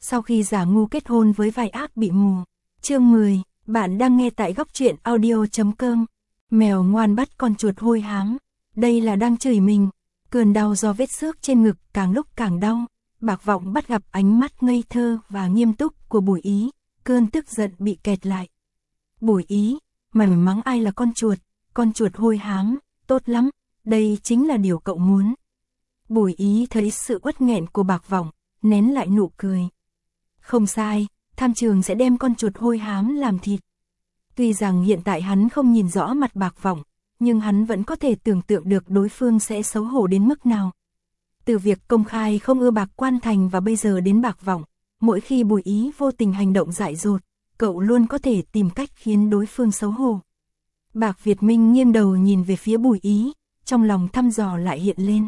sau khi giả ngu kết hôn với vai ác bị mù. Chương 10, bạn đang nghe tại góc truyện audio.com. Mèo ngoan bắt con chuột hôi hám. Đây là đang chửi mình. Cơn đau do vết xước trên ngực càng lúc càng đau. Bạc Vọng bắt gặp ánh mắt ngây thơ và nghiêm túc của Bùi Ý. Cơn tức giận bị kẹt lại. Bùi Ý, mày mắng ai là con chuột hôi hám, tốt lắm, đây chính là điều cậu muốn. Bùi Ý thấy sự uất nghẹn của Bạc Vọng, nén lại nụ cười. Không sai, tham trường sẽ đem con chuột hôi hám làm thịt. Tuy rằng hiện tại hắn không nhìn rõ mặt Bạc Vọng, nhưng hắn vẫn có thể tưởng tượng được đối phương sẽ xấu hổ đến mức nào. Từ việc công khai không ưa Bạc Quan Thành và bây giờ đến Bạc Vọng, mỗi khi Bùi Ý vô tình hành động dại dột, cậu luôn có thể tìm cách khiến đối phương xấu hổ. Bạc Việt Minh nghiêng đầu nhìn về phía Bùi Ý, trong lòng thăm dò lại hiện lên.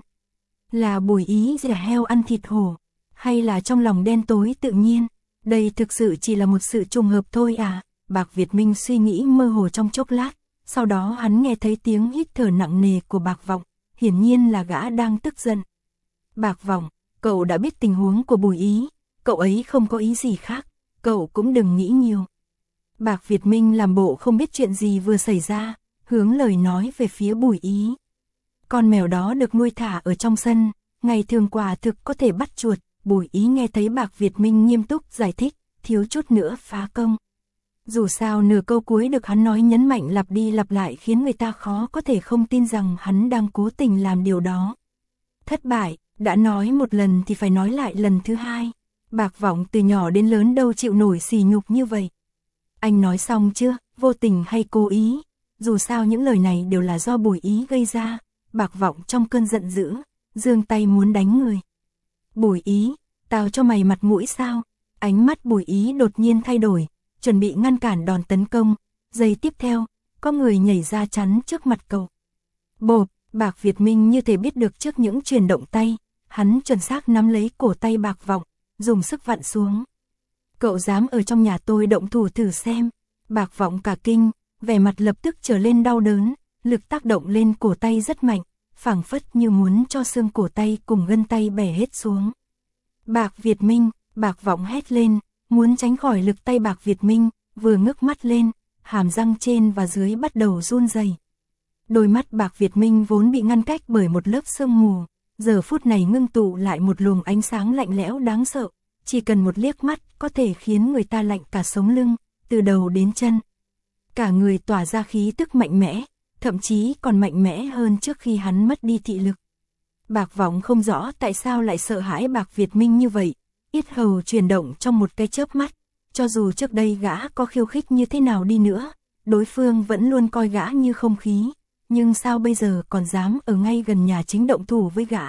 Là Bùi Ý giả heo ăn thịt hổ, hay là trong lòng đen tối tự nhiên, đây thực sự chỉ là một sự trùng hợp thôi à? Bạc Việt Minh suy nghĩ mơ hồ trong chốc lát, sau đó hắn nghe thấy tiếng hít thở nặng nề của Bạc Vọng, hiển nhiên là gã đang tức giận. Bạc Vọng, cậu đã biết tình huống của Bùi Ý, cậu ấy không có ý gì khác, cậu cũng đừng nghĩ nhiều. Bạc Việt Minh làm bộ không biết chuyện gì vừa xảy ra, hướng lời nói về phía Bùi Ý. Con mèo đó được nuôi thả ở trong sân, ngày thường quả thực có thể bắt chuột. Bùi Ý nghe thấy Bạc Việt Minh nghiêm túc giải thích, thiếu chút nữa phá công. Dù sao nửa câu cuối được hắn nói nhấn mạnh lặp đi lặp lại khiến người ta khó có thể không tin rằng hắn đang cố tình làm điều đó. Thất bại, đã nói một lần thì phải nói lại lần thứ hai. Bạc Vọng từ nhỏ đến lớn đâu chịu nổi sỉ nhục như vậy. Anh nói xong chưa, vô tình hay cố ý? Dù sao những lời này đều là do Bùi Ý gây ra. Bạc Vọng trong cơn giận dữ, giương tay muốn đánh người. Bùi Ý, tao cho mày mặt mũi sao? Ánh mắt Bùi Ý đột nhiên thay đổi, chuẩn bị ngăn cản đòn tấn công. Giây tiếp theo, có người nhảy ra chắn trước mặt cậu. Bộp, Bạc Việt Minh như thể biết được trước những chuyển động tay, hắn chuẩn xác nắm lấy cổ tay Bạc Vọng, dùng sức vặn xuống. Cậu dám ở trong nhà tôi động thủ thử xem. Bạc Vọng cả kinh, vẻ mặt lập tức trở lên đau đớn, lực tác động lên cổ tay rất mạnh, phảng phất như muốn cho xương cổ tay cùng gân tay bẻ hết xuống. Bạc Việt Minh, Bạc Vọng hét lên, muốn tránh khỏi lực tay Bạc Việt Minh, vừa ngước mắt lên, hàm răng trên và dưới bắt đầu run rẩy. Đôi mắt Bạc Việt Minh vốn bị ngăn cách bởi một lớp sương mù, giờ phút này ngưng tụ lại một luồng ánh sáng lạnh lẽo đáng sợ, chỉ cần một liếc mắt có thể khiến người ta lạnh cả sống lưng, từ đầu đến chân. Cả người tỏa ra khí tức mạnh mẽ, thậm chí còn mạnh mẽ hơn trước khi hắn mất đi thị lực. Bạc Vọng không rõ tại sao lại sợ hãi Bạc Việt Minh như vậy, yết hầu chuyển động trong một cái chớp mắt, cho dù trước đây gã có khiêu khích như thế nào đi nữa, đối phương vẫn luôn coi gã như không khí, nhưng sao bây giờ còn dám ở ngay gần nhà chính động thủ với gã.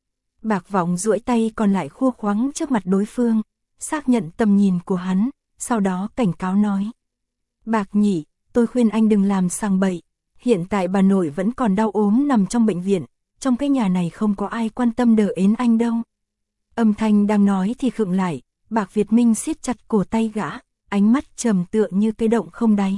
Bạc Vọng duỗi tay còn lại khua khoắng trước mặt đối phương, xác nhận tầm nhìn của hắn, sau đó cảnh cáo nói. Bạc nhị, tôi khuyên anh đừng làm sằng bậy, hiện tại bà nội vẫn còn đau ốm nằm trong bệnh viện, trong cái nhà này không có ai quan tâm đỡ ến anh đâu. Âm thanh đang nói thì khựng lại, Bạc Việt Minh siết chặt cổ tay gã, ánh mắt trầm tựa như cái động không đáy.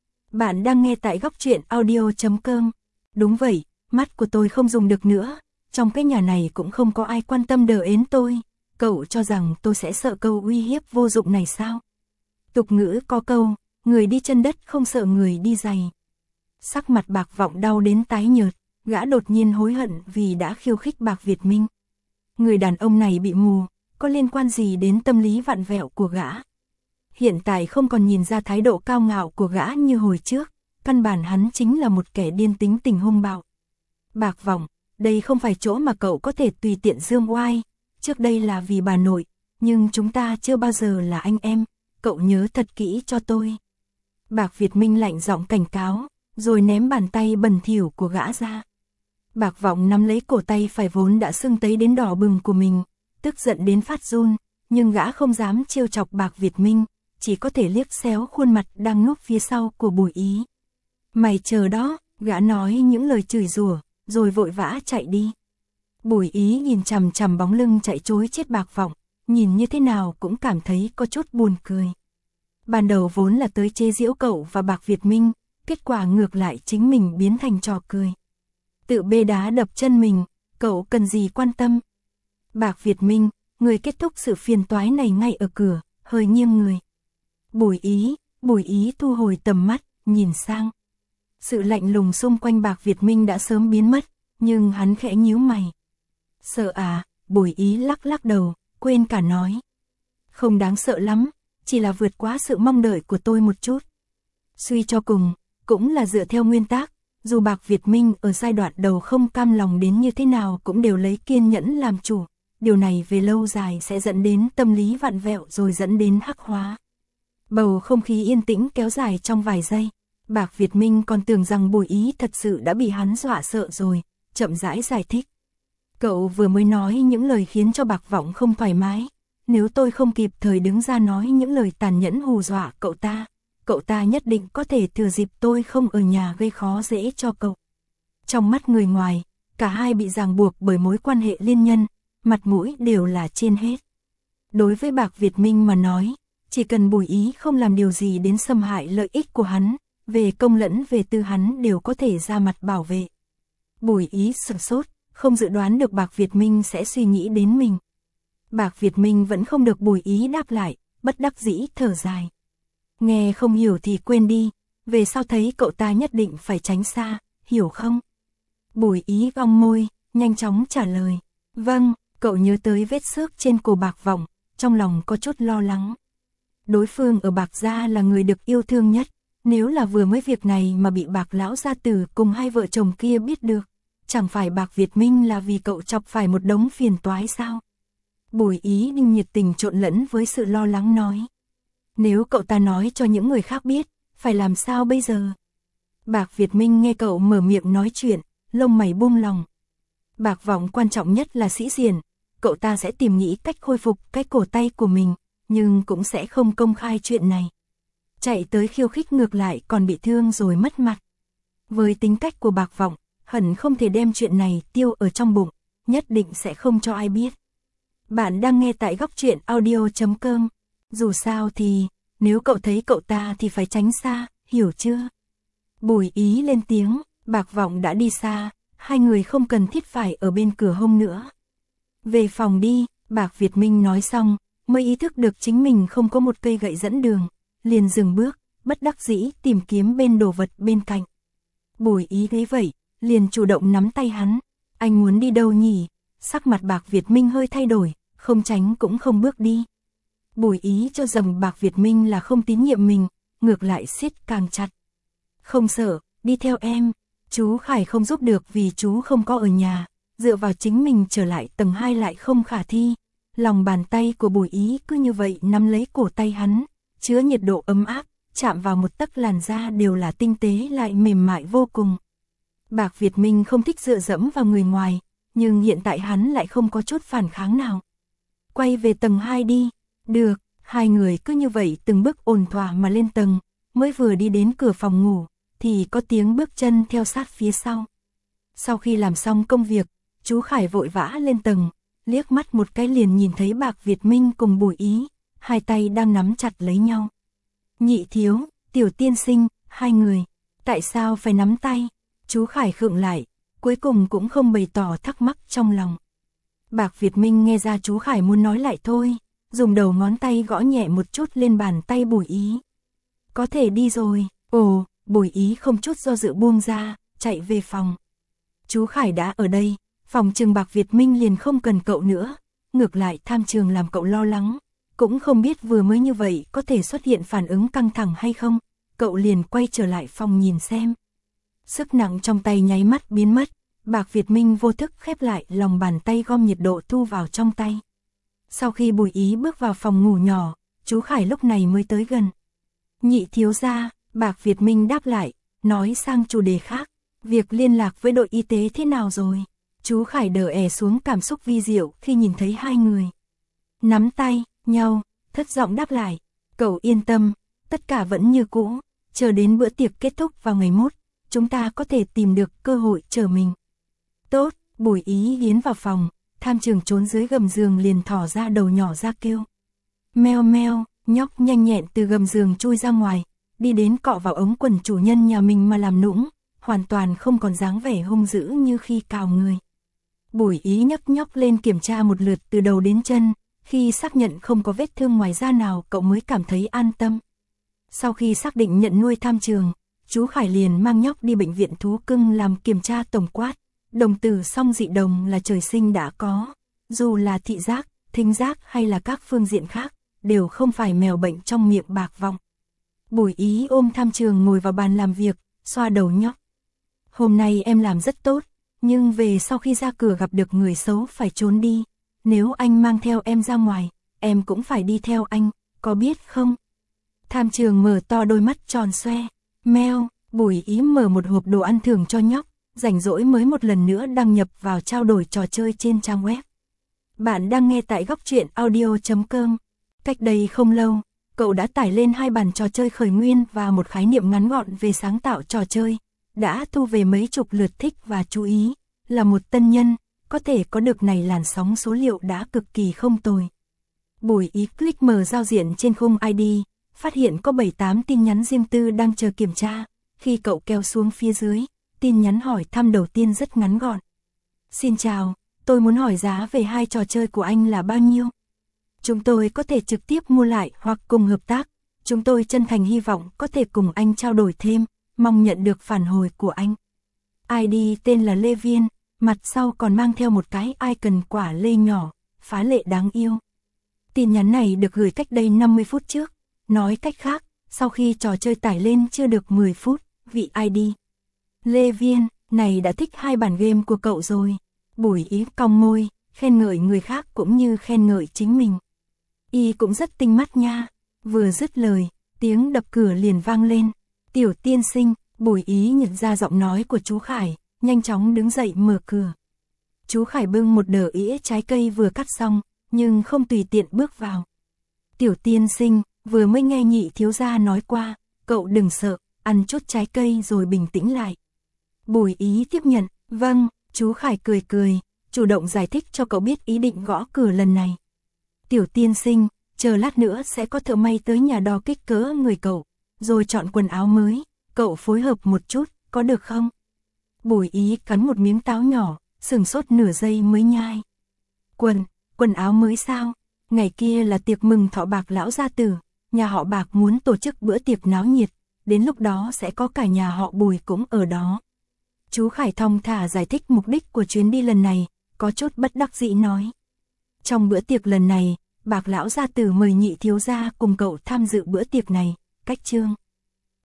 Bạn đang nghe tại góc truyện audio.com. Đúng vậy, mắt của tôi không dùng được nữa, trong cái nhà này cũng không có ai quan tâm đỡ ến tôi, cậu cho rằng tôi sẽ sợ câu uy hiếp vô dụng này sao? Tục ngữ có câu, người đi chân đất không sợ người đi giày. Sắc mặt Bạc Vọng đau đến tái nhợt, gã đột nhiên hối hận vì đã khiêu khích Bạc Việt Minh. Người đàn ông này bị mù, có liên quan gì đến tâm lý vặn vẹo của gã? Hiện tại không còn nhìn ra thái độ cao ngạo của gã như hồi trước, căn bản hắn chính là một kẻ điên tính tình hung bạo. Bạc Vọng, đây không phải chỗ mà cậu có thể tùy tiện dương oai, trước đây là vì bà nội, nhưng chúng ta chưa bao giờ là anh em, cậu nhớ thật kỹ cho tôi. Bạc Việt Minh lạnh giọng cảnh cáo, rồi ném bàn tay bẩn thỉu của gã ra. Bạc Vọng nắm lấy cổ tay phải vốn đã sưng tấy đến đỏ bừng của mình, tức giận đến phát run, nhưng gã không dám trêu chọc Bạc Việt Minh, chỉ có thể liếc xéo khuôn mặt đang núp phía sau của Bùi Ý. Mày chờ đó, gã nói những lời chửi rủa, rồi vội vã chạy đi. Bùi Ý nhìn chằm chằm bóng lưng chạy trối chết Bạc Vọng, nhìn như thế nào cũng cảm thấy có chút buồn cười. Ban đầu vốn là tới chế giễu cậu và Bạc Việt Minh, kết quả ngược lại chính mình biến thành trò cười. Tự bê đá đập chân mình, cậu cần gì quan tâm. Bạc Việt Minh, người kết thúc sự phiền toái này ngay ở cửa, hơi nghiêng người. Bùi ý thu hồi tầm mắt, nhìn sang. Sự lạnh lùng xung quanh Bạc Việt Minh đã sớm biến mất, nhưng hắn khẽ nhíu mày. Sợ à, Bùi ý lắc lắc đầu, quên cả nói. Không đáng sợ lắm, chỉ là vượt quá sự mong đợi của tôi một chút. Suy cho cùng, cũng là dựa theo nguyên tắc, dù Bạc Việt Minh ở giai đoạn đầu không cam lòng đến như thế nào cũng đều lấy kiên nhẫn làm chủ. Điều này về lâu dài sẽ dẫn đến tâm lý vặn vẹo rồi dẫn đến hắc hóa. Bầu không khí yên tĩnh kéo dài trong vài giây. Bạc Việt Minh còn tưởng rằng Bùi ý thật sự đã bị hắn dọa sợ rồi, chậm rãi giải thích. Cậu vừa mới nói những lời khiến cho Bạc Vọng không thoải mái. Nếu tôi không kịp thời đứng ra nói những lời tàn nhẫn hù dọa cậu ta nhất định có thể thừa dịp tôi không ở nhà gây khó dễ cho cậu. Trong mắt người ngoài, cả hai bị ràng buộc bởi mối quan hệ liên nhân, mặt mũi đều là trên hết. Đối với Bạc Việt Minh mà nói, chỉ cần Bùi ý không làm điều gì đến xâm hại lợi ích của hắn, về công lẫn về tư hắn đều có thể ra mặt bảo vệ. Bùi ý sửng sốt, không dự đoán được Bạc Việt Minh sẽ suy nghĩ đến mình. Bạc Việt Minh vẫn không được Bùi ý đáp lại, bất đắc dĩ thở dài. Nghe không hiểu thì quên đi, về sau thấy cậu ta nhất định phải tránh xa, hiểu không? Bùi ý cong môi, nhanh chóng trả lời. Vâng, cậu nhớ tới vết xước trên cổ Bạc Vọng, trong lòng có chút lo lắng. Đối phương ở Bạc gia là người được yêu thương nhất, nếu là vừa mới việc này mà bị Bạc lão gia tử cùng hai vợ chồng kia biết được, chẳng phải Bạc Việt Minh là vì cậu chọc phải một đống phiền toái sao? Bùi ý nhưng nhiệt tình trộn lẫn với sự lo lắng nói. Nếu cậu ta nói cho những người khác biết, phải làm sao bây giờ? Bạc Việt Minh nghe cậu mở miệng nói chuyện, lông mày buông lòng. Bạc Vọng quan trọng nhất là sĩ diện, cậu ta sẽ tìm nghĩ cách khôi phục cái cổ tay của mình, nhưng cũng sẽ không công khai chuyện này. Chạy tới khiêu khích ngược lại còn bị thương rồi mất mặt. Với tính cách của Bạc Vọng, hẳn không thể đem chuyện này tiêu ở trong bụng, nhất định sẽ không cho ai biết. Bạn đang nghe tại góc truyện audio.com. Dù sao thì, nếu cậu thấy cậu ta thì phải tránh xa, hiểu chưa? Bùi ý lên tiếng, Bạc Vọng đã đi xa, hai người không cần thiết phải ở bên cửa hông nữa. Về phòng đi, Bạc Việt Minh nói xong, mới ý thức được chính mình không có một cây gậy dẫn đường, liền dừng bước, bất đắc dĩ tìm kiếm bên đồ vật bên cạnh. Bùi ý thấy vậy, liền chủ động nắm tay hắn, anh muốn đi đâu nhỉ? Sắc mặt Bạc Việt Minh hơi thay đổi, không tránh cũng không bước đi. Bùi ý cho rằng Bạc Việt Minh là không tín nhiệm mình, ngược lại siết càng chặt. Không sợ, đi theo em, chú Khải không giúp được vì chú không có ở nhà, dựa vào chính mình trở lại tầng 2 lại không khả thi. Lòng bàn tay của Bùi ý cứ như vậy nắm lấy cổ tay hắn, chứa nhiệt độ ấm áp, chạm vào một tấc làn da đều là tinh tế lại mềm mại vô cùng. Bạc Việt Minh không thích dựa dẫm vào người ngoài, nhưng hiện tại hắn lại không có chút phản kháng nào. Quay về tầng 2 đi. Được, hai người cứ như vậy từng bước ổn thỏa mà lên tầng, mới vừa đi đến cửa phòng ngủ, thì có tiếng bước chân theo sát phía sau. Sau khi làm xong công việc, chú Khải vội vã lên tầng, liếc mắt một cái liền nhìn thấy Bạc Việt Minh cùng Bùi ý, hai tay đang nắm chặt lấy nhau. Nhị thiếu, tiểu tiên sinh, hai người, tại sao phải nắm tay? Chú Khải khựng lại, cuối cùng cũng không bày tỏ thắc mắc trong lòng. Bạc Việt Minh nghe ra chú Khải muốn nói lại thôi, dùng đầu ngón tay gõ nhẹ một chút lên bàn tay Bùi ý. Có thể đi rồi. Ồ, Bùi ý không chút do dự buông ra, chạy về phòng. Chú Khải đã ở đây, phòng trường Bạc Việt Minh liền không cần cậu nữa, ngược lại tham trường làm cậu lo lắng, cũng không biết vừa mới như vậy có thể xuất hiện phản ứng căng thẳng hay không, cậu liền quay trở lại phòng nhìn xem. Sức nặng trong tay nháy mắt biến mất, Bạc Việt Minh vô thức khép lại lòng bàn tay gom nhiệt độ thu vào trong tay. Sau khi Bùi ý bước vào phòng ngủ nhỏ, chú Khải lúc này mới tới gần. Nhị thiếu gia, Bạc Việt Minh đáp lại, nói sang chủ đề khác, việc liên lạc với đội y tế thế nào rồi? Chú Khải đờ ẻ xuống cảm xúc vi diệu khi nhìn thấy hai người. Nắm tay nhau, thất giọng đáp lại, cậu yên tâm, tất cả vẫn như cũ, chờ đến bữa tiệc kết thúc vào ngày mốt, chúng ta có thể tìm được cơ hội chờ mình. Tốt, Bùi ý tiến vào phòng, tham trường trốn dưới gầm giường liền thỏ ra đầu nhỏ ra kêu. Meo meo, nhóc nhanh nhẹn từ gầm giường chui ra ngoài, đi đến cọ vào ống quần chủ nhân nhà mình mà làm nũng, hoàn toàn không còn dáng vẻ hung dữ như khi cào người. Bùi ý nhấc nhóc lên kiểm tra một lượt từ đầu đến chân, Khi xác nhận không có vết thương ngoài da nào cậu mới cảm thấy an tâm. Sau khi xác định nhận nuôi Tham Trường, chú Khải liền mang nhóc đi bệnh viện thú cưng làm kiểm tra tổng quát. Đồng tử song dị đồng là trời sinh đã có, dù là thị giác, thính giác hay là các phương diện khác, đều không phải mèo bệnh trong miệng bạc vong. Bùi Ý ôm Tham Trường ngồi vào bàn làm việc, xoa đầu nhóc. Hôm nay em làm rất tốt, nhưng về sau khi ra cửa gặp được người xấu phải trốn đi. Nếu anh mang theo em ra ngoài, em cũng phải đi theo anh, có biết không? Tham Trường mở to đôi mắt tròn xoe. Meo, Bùi Ý mở một hộp đồ ăn thưởng cho nhóc, rảnh rỗi mới một lần nữa đăng nhập vào trao đổi trò chơi trên trang web. Bạn đang nghe tại góc truyện audio.com. Cách đây không lâu, cậu đã tải lên 2 bản trò chơi khởi nguyên và một khái niệm ngắn gọn về sáng tạo trò chơi, đã thu về mấy chục lượt thích và chú ý. Là một tân nhân, có thể có được này làn sóng số liệu đã cực kỳ không tồi. Bùi Ý click mở giao diện trên khung ID, phát hiện có 7-8 tin nhắn riêng tư đang chờ kiểm tra. Khi cậu kéo xuống phía dưới, tin nhắn hỏi thăm đầu tiên rất ngắn gọn. Xin chào, tôi muốn hỏi giá về 2 trò chơi của anh là bao nhiêu? Chúng tôi có thể trực tiếp mua lại hoặc cùng hợp tác. Chúng tôi chân thành hy vọng có thể cùng anh trao đổi thêm, mong nhận được phản hồi của anh. ID tên là Lê Viên, mặt sau còn mang theo một cái icon quả lê nhỏ, phá lệ đáng yêu. Tin nhắn này được gửi cách đây 50 phút trước. Nói cách khác, sau khi trò chơi tải lên chưa được 10 phút, vị ID Lê Viên này đã thích 2 bản game của cậu rồi. Bùi Ý cong môi, khen ngợi người khác cũng như khen ngợi chính mình. Y cũng rất tinh mắt nha. Vừa dứt lời, tiếng đập cửa liền vang lên. Tiểu tiên sinh, Bùi Ý nhận ra giọng nói của chú Khải, nhanh chóng đứng dậy mở cửa. Chú Khải bưng một đờ ĩa trái cây vừa cắt xong, nhưng không tùy tiện bước vào. Tiểu tiên sinh, vừa mới nghe nhị thiếu gia nói qua, cậu đừng sợ, ăn chút trái cây rồi bình tĩnh lại. Bùi Ý tiếp nhận, vâng, chú Khải cười cười, chủ động giải thích cho cậu biết ý định gõ cửa lần này. Tiểu tiên sinh, chờ lát nữa sẽ có thợ may tới nhà đo kích cỡ người cậu, rồi chọn quần áo mới, cậu phối hợp một chút, có được không? Bùi Ý cắn một miếng táo nhỏ, sừng sốt nửa giây mới nhai. Quần áo mới sao? Ngày kia là tiệc mừng thọ Bạc lão gia tử, nhà họ Bạc muốn tổ chức bữa tiệc náo nhiệt, đến lúc đó sẽ có cả nhà họ Bùi cũng ở đó. Chú Khải thong thả giải thích mục đích của chuyến đi lần này, có chút bất đắc dĩ nói. Trong bữa tiệc lần này, Bạc lão gia tử mời nhị thiếu gia cùng cậu tham dự bữa tiệc này, cách chương.